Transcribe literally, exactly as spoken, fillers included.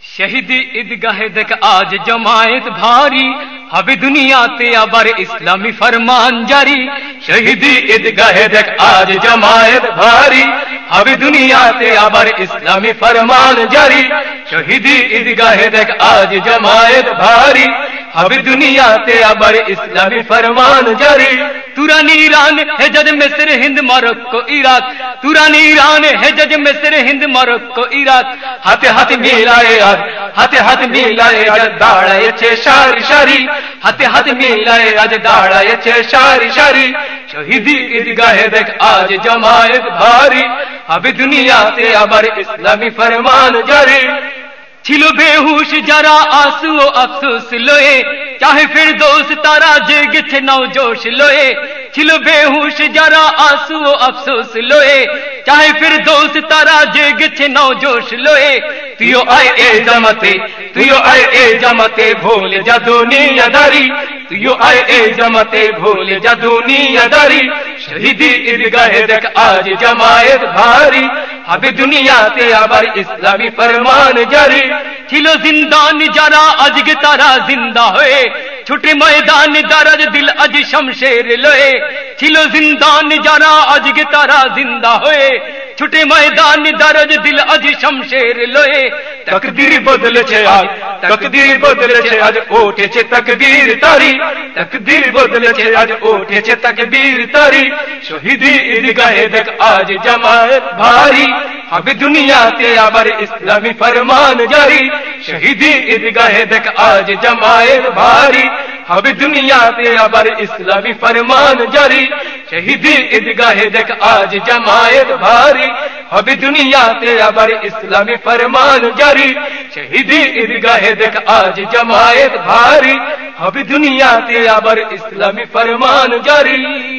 শহীদি ঈদগাহে দেখ আজ জমায়েত ভারী, হবে দুনিয়াতে আবার ইসলামী ফরমান জারি। শহীদি ঈদগাহে দেখ আজ জমায়েত ভারী, হবে দুনিয়াতে আবার ইসলামী ফরমান জারি। শহীদি ঈদগাহে দেখ আজ জমায়েত ভারী, হবে দুনিয়াতে আবার ইসলামী ফরমান জারি। তুরান ईरान हेजज मिस्र Hind Morocco Iraq, Turan Iran Hejaz मिस्र हिंद मरक्को इराक। हाथे हाथ मिलाए आज, हाथे हाथ मिलाए आज दाड़ायेছে সারি সারি, হাতে হাত মিলায়ে আজ দাঁড়ায়ছে সারি সারি। শহীদি ঈদগাহে দেখ আজ জমায়েত ভারী, হবে দুনিয়াতে আবার ইসলামী ফরমান জারি। ছিল বেহুশ যারা আসু ও আফসোস লয়ে, চাহে ফিরদৌস তারা জেগেছে নাও জোশ লয়ে। ছিল বেহুশ যারা আসু ও আফসোস লয়ে, চাহে ফিরদৌস তারা জেগেছে নাও জোশ লয়ে। তুইও আয় এ জামাতে, তুইও আয় এ জামাতে ভুলে যা দুনিয়াদারি, তুইও আয় এ জামাতে ভুলে যা দুনিয়াদারি। শহীদি ঈদগাহে দেখ আজ জমায়েত ভারী, হবে দুনিয়াতে আবার ইসলামী ফরমান জারি। ছিল জিন্দান যারা আজকে তারা জিন্দা হয়ে, ছুটে ময়দান দারাজ দিল আজ শমশের লয়ে। ছিল জিন্দান যারা আজকে তারা জিন্দা হয়ে, ছুটে ময়দান দারাজ দিল আজ শমশের লয়ে। তকদীর বদলেছে আজ, তকদীর বদলেছে আজ উঠেছে তাকবীর তারি, তকদীর বদলেছে আজ উঠেছে তাকবীর তারি। শহীদি ঈদগাহে দেখ আজ জমায়েত ভারী, হবে দুনিয়াতে আবার ইসলামী ফরমান জারি। শহীদি ঈদগাহে দেখ আজ জমায়েত ভারী, হবে দুনিয়াতে আবার ইসলামী ফরমান জারি। শহীদি ঈদগাহে দেখ আজ জমায়েত ভারী, হবে দুনিয়াতে আবার ইসলামী ফরমান জারি। শহীদি ঈদগাহে দেখ আজ জমায়েত ভারী, হবে দুনিয়াতে আবার ইসলামী ফরমান জারি।